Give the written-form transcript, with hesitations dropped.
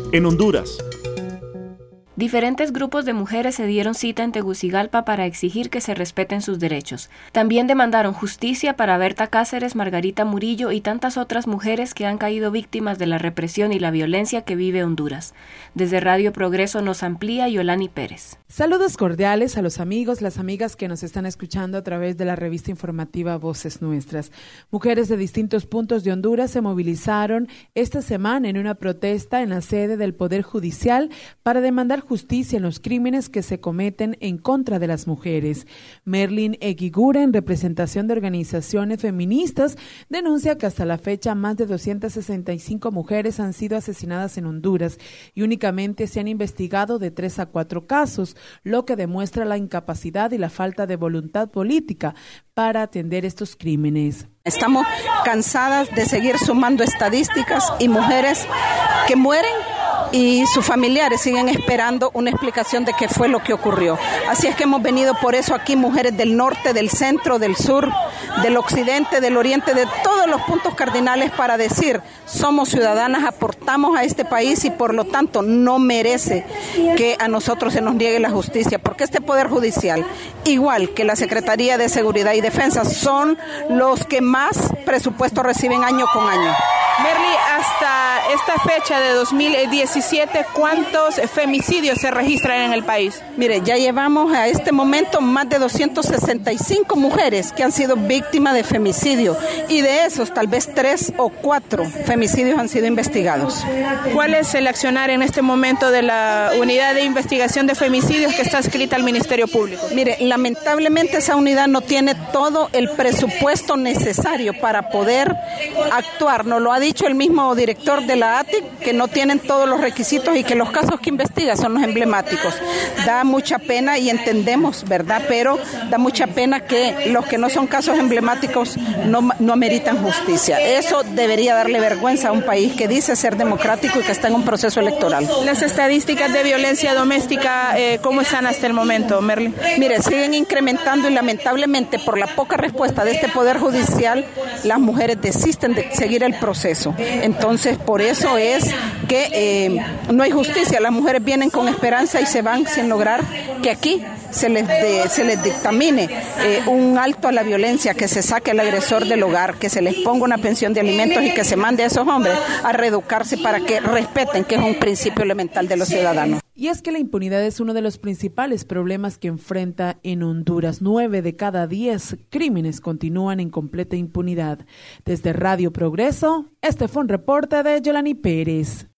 en Honduras. Diferentes grupos de mujeres se dieron cita en Tegucigalpa para exigir que se respeten sus derechos. También demandaron justicia para Berta Cáceres, Margarita Murillo y tantas otras mujeres que han caído víctimas de la represión y la violencia que vive Honduras. Desde Radio Progreso nos amplía Yolani Pérez. Saludos cordiales a los amigos, las amigas que nos están escuchando a través de la revista informativa Voces Nuestras. Mujeres de distintos puntos de Honduras se movilizaron esta semana en una protesta en la sede del Poder Judicial para demandar justicia en los crímenes que se cometen en contra de las mujeres. Merlin Eguigura, en representación de organizaciones feministas, denuncia que hasta la fecha más de 265 mujeres han sido asesinadas en Honduras y únicamente se han investigado de 3 a 4 casos, lo que demuestra la incapacidad y la falta de voluntad política para atender estos crímenes. Estamos cansadas de seguir sumando estadísticas y mujeres que mueren y sus familiares siguen esperando una explicación de qué fue lo que ocurrió. Así es que hemos venido por eso aquí, mujeres del norte, del centro, del sur, del occidente, del oriente, de todos los puntos cardinales para decir, somos ciudadanas, aportamos a este país y por lo tanto no merece que a nosotros se nos niegue la justicia, porque este Poder Judicial, igual que la Secretaría de Seguridad y Defensa, son los que más presupuesto reciben año con año. Merly, hasta esta fecha de 2017, ¿cuántos femicidios se registran en el país? Mire, ya llevamos a este momento más de 265 mujeres que han sido víctimas de femicidio y de esos tal vez 3 o 4 femicidios han sido investigados. ¿Cuál es el accionar en este momento de la Unidad de Investigación de Femicidios que está adscrita al Ministerio Público? Mire, lamentablemente esa unidad no tiene todo el presupuesto necesario para poder actuar. Nos lo ha dicho el mismo director de la ATIC, que no tienen todos los requisitos y que los casos que investiga son los emblemáticos. Da mucha pena y entendemos, ¿verdad? Pero da mucha pena que los que no son casos emblemáticos no meritan justicia. Eso debería darle vergüenza a un país que dice ser democrático y que está en un proceso electoral. Las estadísticas de violencia doméstica, ¿cómo están hasta el momento, Merly? Mire, siguen incrementando y lamentablemente por la poca respuesta de este Poder Judicial, las mujeres desisten de seguir el proceso. Entonces, por eso es que no hay justicia. Las mujeres vienen con esperanza y se van sin lograr que aquí se les dictamine un alto a la violencia, que se saque al agresor del hogar, que se les ponga una pensión de alimentos y que se mande a esos hombres a reeducarse para que respeten, que es un principio elemental de los ciudadanos. Y es que la impunidad es uno de los principales problemas que enfrenta en Honduras. 9 de cada 10 crímenes continúan en completa impunidad. Desde Radio Progreso, este fue un reporte de Yolani Pérez.